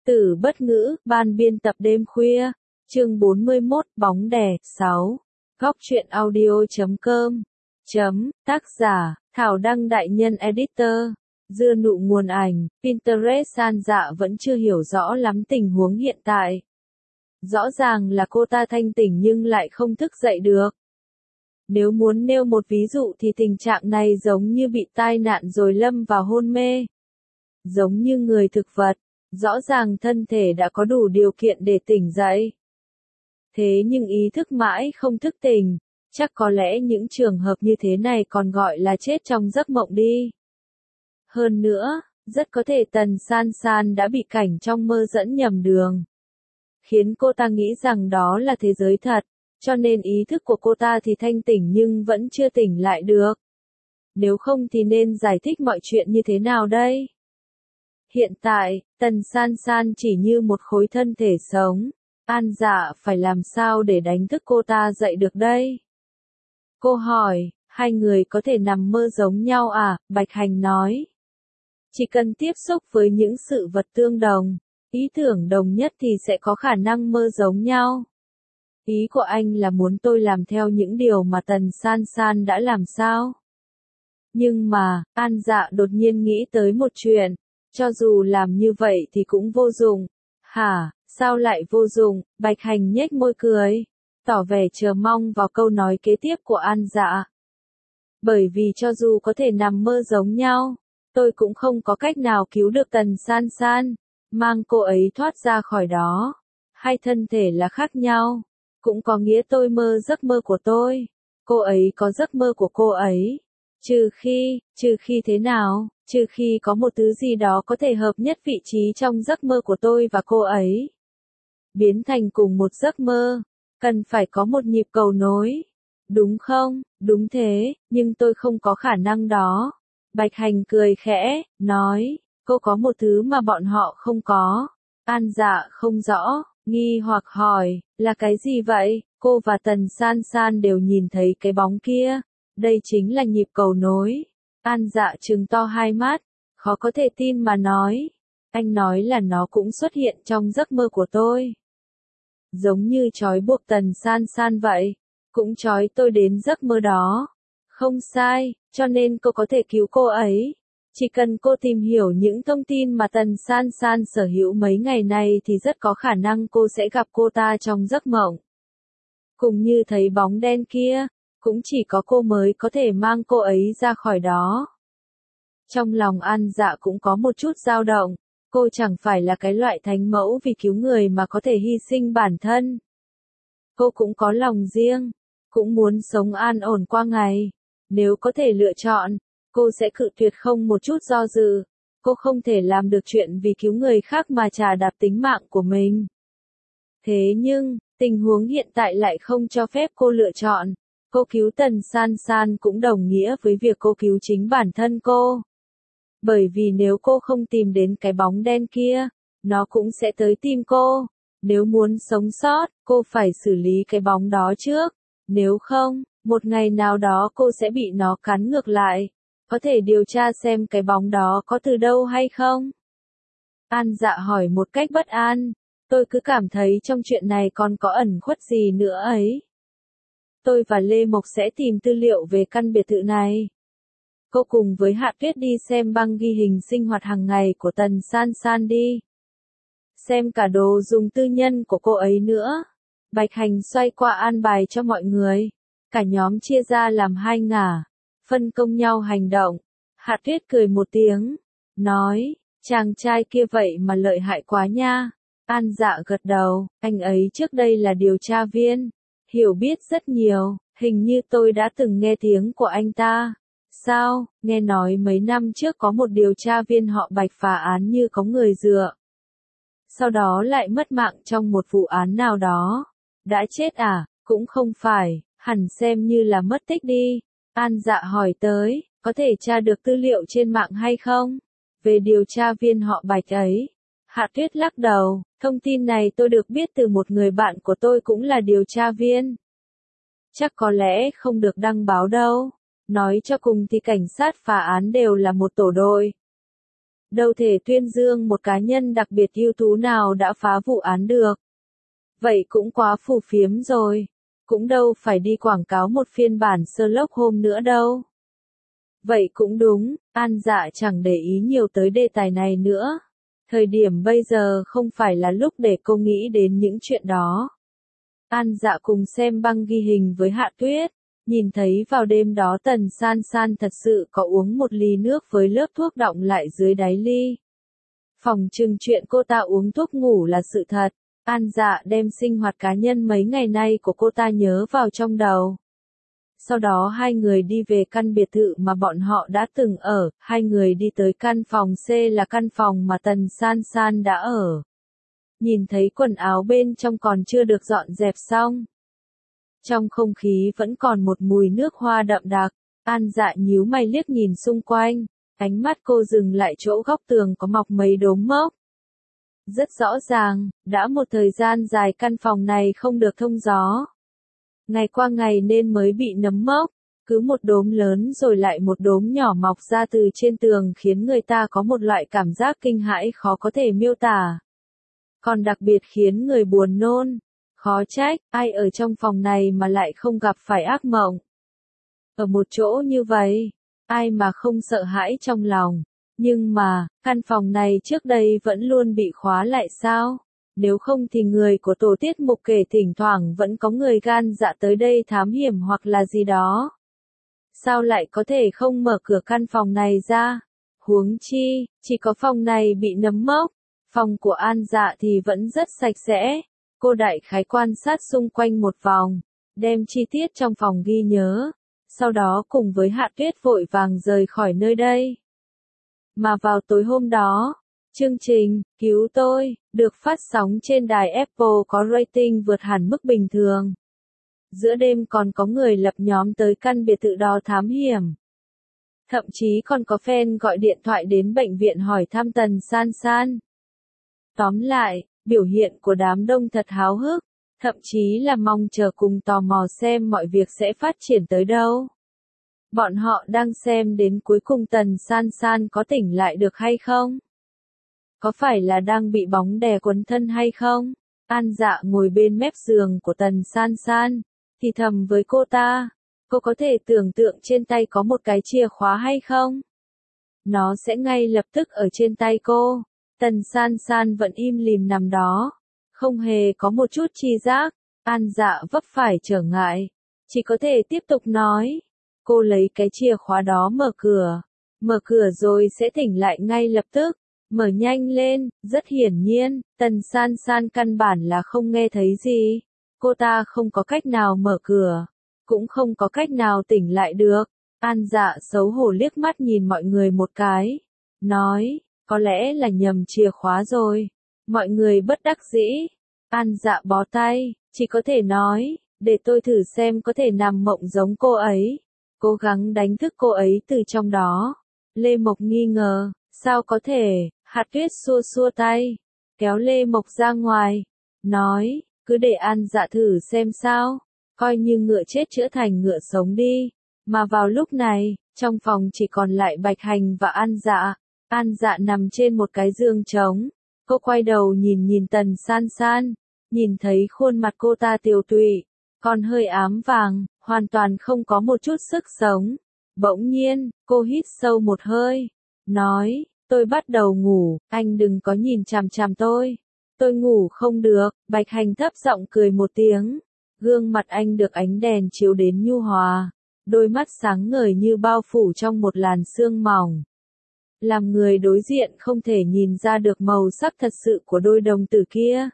Tử bất ngữ, ban biên tập đêm khuya, chương 41, bóng đè, 6. Góc truyện audio.com. Tác giả, Thảo Đăng đại nhân editor. Dưa nụ nguồn ảnh, Pinterest. San Dạ vẫn chưa hiểu rõ lắm tình huống hiện tại. Rõ ràng là cô ta thanh tỉnh nhưng lại không thức dậy được. Nếu muốn nêu một ví dụ thì tình trạng này giống như bị tai nạn rồi lâm vào hôn mê. Giống như người thực vật, rõ ràng thân thể đã có đủ điều kiện để tỉnh dậy. Thế nhưng ý thức mãi không thức tỉnh, chắc có lẽ những trường hợp như thế này còn gọi là chết trong giấc mộng đi. Hơn nữa, rất có thể Tần San San đã bị cảnh trong mơ dẫn nhầm đường, khiến cô ta nghĩ rằng đó là thế giới thật, cho nên ý thức của cô ta thì thanh tỉnh nhưng vẫn chưa tỉnh lại được. Nếu không thì nên giải thích mọi chuyện như thế nào đây? Hiện tại, Tần San San chỉ như một khối thân thể sống. An Dạ phải làm sao để đánh thức cô ta dậy được đây? Cô hỏi, hai người có thể nằm mơ giống nhau à? Bạch Hành nói. Chỉ cần tiếp xúc với những sự vật tương đồng, ý tưởng đồng nhất thì sẽ có khả năng mơ giống nhau. Ý của anh là muốn tôi làm theo những điều mà Tần San San đã làm sao? Nhưng mà, An Dạ đột nhiên nghĩ tới một chuyện. Cho dù làm như vậy thì cũng vô dụng. Hả, sao lại vô dụng? Bạch Hành nhếch môi cười, tỏ vẻ chờ mong vào câu nói kế tiếp của An Dạ. Bởi vì cho dù có thể nằm mơ giống nhau, tôi cũng không có cách nào cứu được Tần San San, mang cô ấy thoát ra khỏi đó. Hai thân thể là khác nhau, cũng có nghĩa tôi mơ giấc mơ của tôi, cô ấy có giấc mơ của cô ấy. Trừ khi thế nào? Trừ khi có một thứ gì đó có thể hợp nhất vị trí trong giấc mơ của tôi và cô ấy, biến thành cùng một giấc mơ, cần phải có một nhịp cầu nối. Đúng không? Đúng thế, nhưng tôi không có khả năng đó. Bạch Hành cười khẽ, nói, cô có một thứ mà bọn họ không có. An Dạ không rõ, nghi hoặc hỏi, là cái gì vậy? Cô và Tần San San đều nhìn thấy cái bóng kia. Đây chính là nhịp cầu nối. An Dạ trừng to hai mắt, khó có thể tin mà nói. Anh nói là nó cũng xuất hiện trong giấc mơ của tôi. Giống như trói buộc Tần San San vậy, cũng trói tôi đến giấc mơ đó. Không sai, cho nên cô có thể cứu cô ấy. Chỉ cần cô tìm hiểu những thông tin mà Tần San San sở hữu mấy ngày nay thì rất có khả năng cô sẽ gặp cô ta trong giấc mộng. Cùng như thấy bóng đen kia, cũng chỉ có cô mới có thể mang cô ấy ra khỏi đó. Trong lòng An Dạ cũng có một chút dao động, cô chẳng phải là cái loại thánh mẫu vì cứu người mà có thể hy sinh bản thân. Cô cũng có lòng riêng, cũng muốn sống an ổn qua ngày. Nếu có thể lựa chọn, cô sẽ cự tuyệt không một chút do dự. Cô không thể làm được chuyện vì cứu người khác mà chà đạp tính mạng của mình. Thế nhưng, tình huống hiện tại lại không cho phép cô lựa chọn. Cô cứu Tần San San cũng đồng nghĩa với việc cô cứu chính bản thân cô. Bởi vì nếu cô không tìm đến cái bóng đen kia, nó cũng sẽ tới tìm cô. Nếu muốn sống sót, cô phải xử lý cái bóng đó trước. Nếu không, một ngày nào đó cô sẽ bị nó cắn ngược lại. Có thể điều tra xem cái bóng đó có từ đâu hay không? An Dạ hỏi một cách bất an. Tôi cứ cảm thấy trong chuyện này còn có ẩn khuất gì nữa ấy. Tôi và Lê Mộc sẽ tìm tư liệu về căn biệt thự này. Cô cùng với Hạ Tuyết đi xem băng ghi hình sinh hoạt hàng ngày của Tần San San đi. Xem cả đồ dùng tư nhân của cô ấy nữa. Bạch Hành xoay qua an bài cho mọi người. Cả nhóm chia ra làm hai ngả, phân công nhau hành động. Hạ Tuyết cười một tiếng, nói, chàng trai kia vậy mà lợi hại quá nha. An Dạ gật đầu, anh ấy trước đây là điều tra viên, hiểu biết rất nhiều, hình như tôi đã từng nghe tiếng của anh ta. Sao, nghe nói mấy năm trước có một điều tra viên họ Bạch phá án như có người dựa. Sau đó lại mất mạng trong một vụ án nào đó. Đã chết à? Cũng không phải, hẳn xem như là mất tích đi. An Dạ hỏi tới, có thể tra được tư liệu trên mạng hay không? Về điều tra viên họ Bạch ấy. Hạ Tuyết lắc đầu, thông tin này tôi được biết từ một người bạn của tôi cũng là điều tra viên. Chắc có lẽ không được đăng báo đâu. Nói cho cùng thì cảnh sát phá án đều là một tổ đội. đâu thể tuyên dương một cá nhân đặc biệt ưu tú nào đã phá vụ án được. Vậy cũng quá phù phiếm rồi. Cũng đâu phải đi quảng cáo một phiên bản Sherlock Holmes nữa đâu. Vậy cũng đúng, An Dạ chẳng để ý nhiều tới đề tài này nữa. Thời điểm bây giờ không phải là lúc để cô nghĩ đến những chuyện đó. An Dạ cùng xem băng ghi hình với Hạ Tuyết, nhìn thấy vào đêm đó Tần San San thật sự có uống một ly nước với lớp thuốc đọng lại dưới đáy ly. Phòng trừng chuyện cô ta uống thuốc ngủ là sự thật. An Dạ đem sinh hoạt cá nhân mấy ngày nay của cô ta nhớ vào trong đầu. Sau đó hai người đi về căn biệt thự mà bọn họ đã từng ở, hai người đi tới căn phòng C là căn phòng mà Tần San San đã ở. Nhìn thấy quần áo bên trong còn chưa được dọn dẹp xong. Trong không khí vẫn còn một mùi nước hoa đậm đặc, An Dạ nhíu mày liếc nhìn xung quanh, ánh mắt cô dừng lại chỗ góc tường có mọc mấy đốm mốc. Rất rõ ràng, đã một thời gian dài căn phòng này không được thông gió. Ngày qua ngày nên mới bị nấm mốc, cứ một đốm lớn rồi lại một đốm nhỏ mọc ra từ trên tường khiến người ta có một loại cảm giác kinh hãi khó có thể miêu tả. Còn đặc biệt khiến người buồn nôn, khó trách, ai ở trong phòng này mà lại không gặp phải ác mộng. Ở một chỗ như vậy, ai mà không sợ hãi trong lòng. Nhưng mà, căn phòng này trước đây vẫn luôn bị khóa lại sao? Nếu không thì người của tổ tiết mục kể thỉnh thoảng vẫn có người gan dạ tới đây thám hiểm hoặc là gì đó. Sao lại có thể không mở cửa căn phòng này ra? Huống chi, chỉ có phòng này bị nấm mốc. Phòng của An Dạ thì vẫn rất sạch sẽ. Cô đại khái quan sát xung quanh một vòng, đem chi tiết trong phòng ghi nhớ. Sau đó cùng với Hạ Tuyết vội vàng rời khỏi nơi đây. Mà vào tối hôm đó, chương trình Cứu Tôi được phát sóng trên đài Apple có rating vượt hẳn mức bình thường. Giữa đêm còn có người lập nhóm tới căn biệt thự đó thám hiểm. Thậm chí còn có fan gọi điện thoại đến bệnh viện hỏi thăm Tần San San. Tóm lại, biểu hiện của đám đông thật háo hức, thậm chí là mong chờ cùng tò mò xem mọi việc sẽ phát triển tới đâu. Bọn họ đang xem đến cuối cùng Tần San San có tỉnh lại được hay không? Có phải là đang bị bóng đè quấn thân hay không? An Dạ ngồi bên mép giường của Tần San San, thì thầm với cô ta, cô có thể tưởng tượng trên tay có một cái chìa khóa hay không? Nó sẽ ngay lập tức ở trên tay cô. Tần San San vẫn im lìm nằm đó, không hề có một chút tri giác. An Dạ vấp phải trở ngại, chỉ có thể tiếp tục nói. Cô lấy cái chìa khóa đó mở cửa rồi sẽ tỉnh lại ngay lập tức. Mở nhanh lên, rất hiển nhiên, Tần San San căn bản là không nghe thấy gì. Cô ta không có cách nào mở cửa, cũng không có cách nào tỉnh lại được. An Dạ xấu hổ liếc mắt nhìn mọi người một cái, nói, có lẽ là nhầm chìa khóa rồi. Mọi người bất đắc dĩ. An Dạ bó tay, chỉ có thể nói, để tôi thử xem có thể nằm mộng giống cô ấy. Cố gắng đánh thức cô ấy từ trong đó. Lê Mộc nghi ngờ, sao có thể? Hạ Tuyết xua xua tay, kéo Lê Mộc ra ngoài, nói, cứ để An Dạ thử xem sao, coi như ngựa chết chữa thành ngựa sống đi. Mà vào lúc này, trong phòng chỉ còn lại Bạch Hành và An Dạ. An Dạ nằm trên một cái giường trống, cô quay đầu nhìn Tần San San, nhìn thấy khuôn mặt cô ta tiều tụy, còn hơi ám vàng, hoàn toàn không có một chút sức sống. Bỗng nhiên, cô hít sâu một hơi, nói, tôi bắt đầu ngủ, anh đừng có nhìn chằm chằm tôi. Tôi ngủ không được. Bạch Hành thấp giọng cười một tiếng. Gương mặt anh được ánh đèn chiếu đến nhu hòa, đôi mắt sáng ngời như bao phủ trong một làn sương mỏng. Làm người đối diện không thể nhìn ra được màu sắc thật sự của đôi đồng tử kia.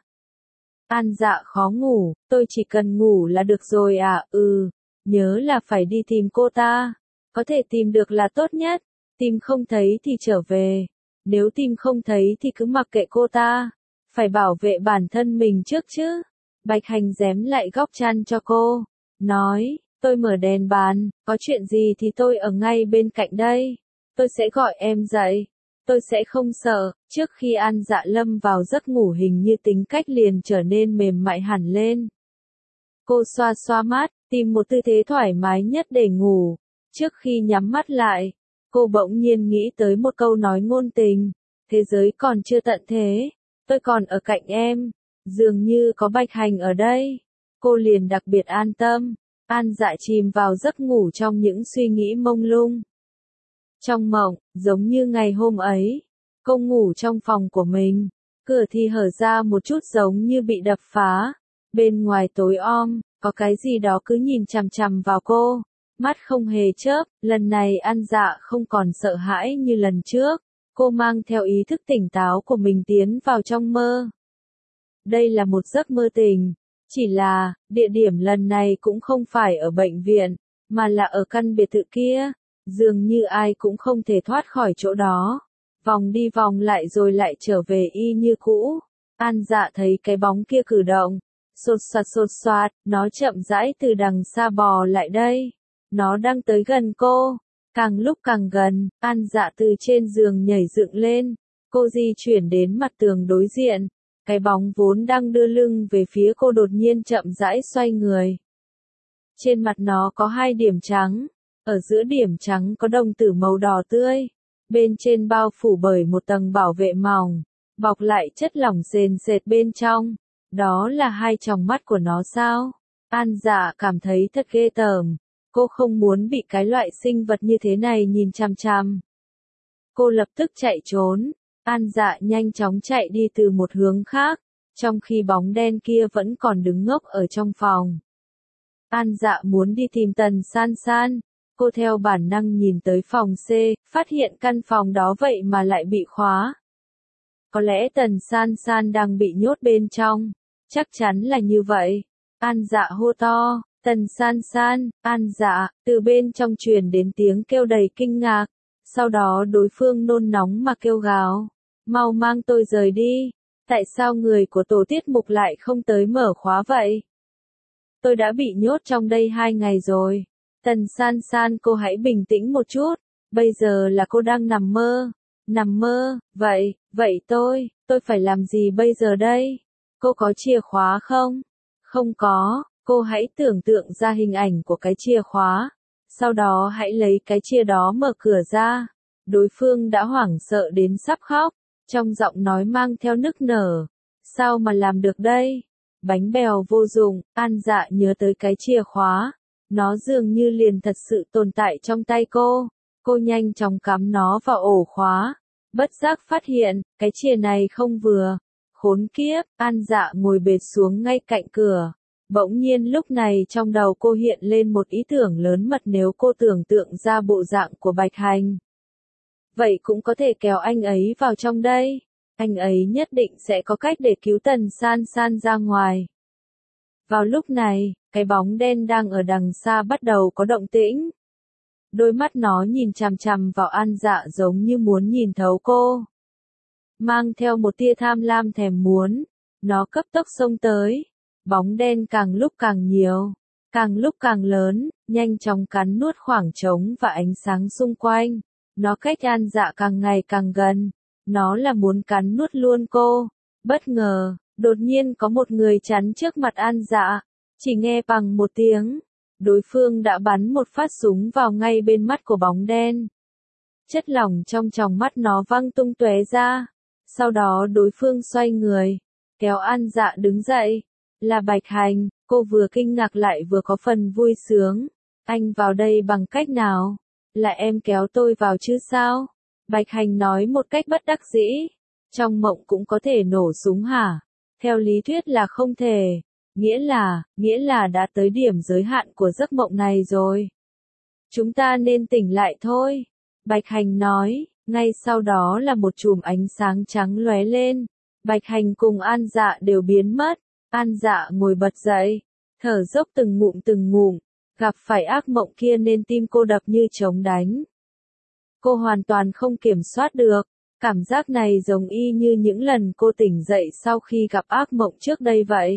An Dạ khó ngủ, tôi chỉ cần ngủ là được rồi à? Nhớ là phải đi tìm cô ta. Có thể tìm được là tốt nhất, tìm không thấy thì trở về. Nếu tìm không thấy thì cứ mặc kệ cô ta. Phải bảo vệ bản thân mình trước chứ. Bạch Hành rém lại góc chăn cho cô, nói, tôi mở đèn bàn, có chuyện gì thì tôi ở ngay bên cạnh đây. Tôi sẽ gọi em dậy. Tôi sẽ không sợ. Trước khi An Dạ lâm vào giấc ngủ hình như tính cách liền trở nên mềm mại hẳn lên. Cô xoa xoa mắt, tìm một tư thế thoải mái nhất để ngủ. Trước khi nhắm mắt lại, cô bỗng nhiên nghĩ tới một câu nói ngôn tình. thế giới còn chưa tận thế, tôi còn ở cạnh em, dường như có Bạch Hành ở đây, cô liền đặc biệt an tâm. An Dạ chìm vào giấc ngủ trong những suy nghĩ mông lung. Trong mộng, giống như ngày hôm ấy, cô ngủ trong phòng của mình, cửa thì hở ra một chút giống như bị đập phá. Bên ngoài tối om, có cái gì đó cứ nhìn chằm chằm vào cô, mắt không hề chớp. Lần này An Dạ không còn sợ hãi như lần trước, cô mang theo ý thức tỉnh táo của mình tiến vào trong mơ. Đây là một giấc mơ tình, chỉ là, địa điểm lần này cũng không phải ở bệnh viện, mà là ở căn biệt thự kia, dường như ai cũng không thể thoát khỏi chỗ đó. Vòng đi vòng lại rồi lại trở về y như cũ. An Dạ thấy cái bóng kia cử động, sột soạt, nó chậm rãi từ đằng xa bò lại đây. Nó đang tới gần cô, càng lúc càng gần, An Dạ từ trên giường nhảy dựng lên, cô di chuyển đến mặt tường đối diện. Cái bóng vốn đang đưa lưng về phía cô đột nhiên chậm rãi xoay người. Trên mặt nó có 2 điểm trắng, ở giữa điểm trắng có đồng tử màu đỏ tươi, bên trên bao phủ bởi một tầng bảo vệ mỏng, bọc lại chất lỏng sền sệt bên trong. Đó là 2 tròng mắt của nó sao? An Dạ cảm thấy thật ghê tởm, cô không muốn bị cái loại sinh vật như thế này nhìn chằm chằm. Cô lập tức chạy trốn. An Dạ nhanh chóng chạy đi từ một hướng khác, trong khi bóng đen kia vẫn còn đứng ngốc ở trong phòng. An Dạ muốn đi tìm Tần San San, cô theo bản năng nhìn tới phòng C, phát hiện căn phòng đó vậy mà lại bị khóa. Có lẽ Tần San San đang bị nhốt bên trong, chắc chắn là như vậy. An Dạ hô to, Tần San San, An Dạ, từ bên trong truyền đến tiếng kêu đầy kinh ngạc. Sau đó đối phương nôn nóng mà kêu gào, mau mang tôi rời đi, tại sao người của tổ tiết mục lại không tới mở khóa vậy? Tôi đã bị nhốt trong đây 2 ngày rồi. Tần San San, cô hãy bình tĩnh một chút, bây giờ là cô đang nằm mơ, vậy tôi phải làm gì bây giờ đây? Cô có chìa khóa không? Không có, cô hãy tưởng tượng ra hình ảnh của cái chìa khóa. Sau đó hãy lấy cái chìa đó mở cửa ra. Đối phương đã hoảng sợ đến sắp khóc, trong giọng nói mang theo nức nở. Sao mà làm được đây? Bánh bèo vô dụng. An Dạ nhớ tới cái chìa khóa. Nó dường như liền thật sự tồn tại trong tay cô. Cô nhanh chóng cắm nó vào ổ khóa. Bất giác phát hiện, cái chìa này không vừa. Khốn kiếp, An Dạ ngồi bệt xuống ngay cạnh cửa. Bỗng nhiên lúc này trong đầu cô hiện lên một ý tưởng lớn mật, nếu cô tưởng tượng ra bộ dạng của Bạch Hành. Vậy cũng có thể kéo anh ấy vào trong đây. Anh ấy nhất định sẽ có cách để cứu Tần San San ra ngoài. Vào lúc này, cái bóng đen đang ở đằng xa bắt đầu có động tĩnh. Đôi mắt nó nhìn chằm chằm vào An Dạ giống như muốn nhìn thấu cô. Mang theo một tia tham lam thèm muốn, nó cấp tốc xông tới. Bóng đen càng lúc càng nhiều, càng lúc càng lớn, nhanh chóng cắn nuốt khoảng trống và ánh sáng xung quanh. Nó cách An Dạ càng ngày càng gần, nó là muốn cắn nuốt luôn cô. Bất ngờ, đột nhiên có một người chắn trước mặt An Dạ, chỉ nghe bằng một tiếng, đối phương đã bắn một phát súng vào ngay bên mắt của bóng đen. Chất lỏng trong tròng mắt nó văng tung tóe ra, sau đó đối phương xoay người, kéo An Dạ đứng dậy. Là Bạch Hành, cô vừa kinh ngạc lại vừa có phần vui sướng. Anh vào đây bằng cách nào? Là em kéo tôi vào chứ sao? Bạch Hành nói một cách bất đắc dĩ. Trong mộng cũng có thể nổ súng hả? Theo lý thuyết là không thể. Nghĩa là đã tới điểm giới hạn của giấc mộng này rồi. Chúng ta nên tỉnh lại thôi. Bạch Hành nói, ngay sau đó là một chùm ánh sáng trắng lóe lên. Bạch Hành cùng An Dạ đều biến mất. An Dạ ngồi bật dậy, thở dốc từng ngụm, gặp phải ác mộng kia nên tim cô đập như trống đánh. Cô hoàn toàn không kiểm soát được, cảm giác này giống y như những lần cô tỉnh dậy sau khi gặp ác mộng trước đây vậy.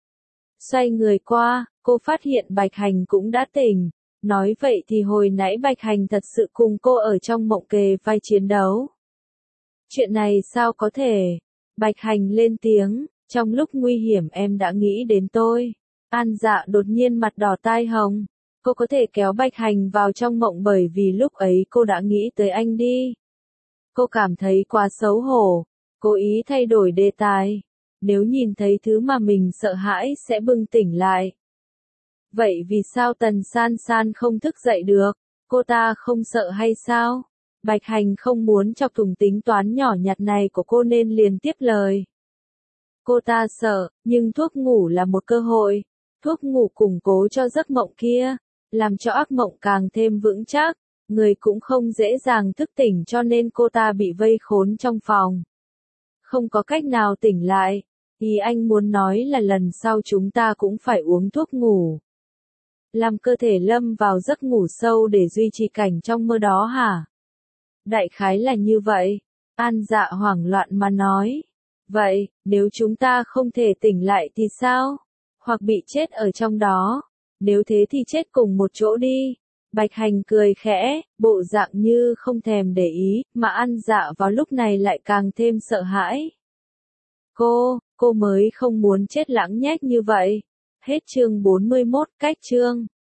Xoay người qua, cô phát hiện Bạch Hành cũng đã tỉnh, nói vậy thì hồi nãy Bạch Hành thật sự cùng cô ở trong mộng kề vai chiến đấu. Chuyện này sao có thể? Bạch Hành lên tiếng. Trong lúc nguy hiểm em đã nghĩ đến tôi. An Dạ đột nhiên mặt đỏ tai hồng. Cô có thể kéo Bạch Hành vào trong mộng bởi vì lúc ấy cô đã nghĩ tới anh đi. Cô cảm thấy quá xấu hổ, cố ý thay đổi đề tài. Nếu nhìn thấy thứ mà mình sợ hãi sẽ bừng tỉnh lại. Vậy vì sao Tần San San không thức dậy được? Cô ta không sợ hay sao? Bạch Hành không muốn chọc thủng tính toán nhỏ nhặt này của cô nên liền tiếp lời. Cô ta sợ, nhưng thuốc ngủ là một cơ hội. Thuốc ngủ củng cố cho giấc mộng kia, làm cho ác mộng càng thêm vững chắc. Người cũng không dễ dàng thức tỉnh cho nên cô ta bị vây khốn trong phòng. Không có cách nào tỉnh lại. Ý anh muốn nói là lần sau chúng ta cũng phải uống thuốc ngủ. Làm cơ thể lâm vào giấc ngủ sâu để duy trì cảnh trong mơ đó hả? Đại khái là như vậy. An Dạ hoảng loạn mà nói. Vậy, nếu chúng ta không thể tỉnh lại thì sao? Hoặc bị chết ở trong đó? Nếu thế thì chết cùng một chỗ đi. Bạch Hành cười khẽ, bộ dạng như không thèm để ý, mà An Dạ vào lúc này lại càng thêm sợ hãi. Cô mới không muốn chết lãng nhách như vậy. Hết chương 41, cách chương.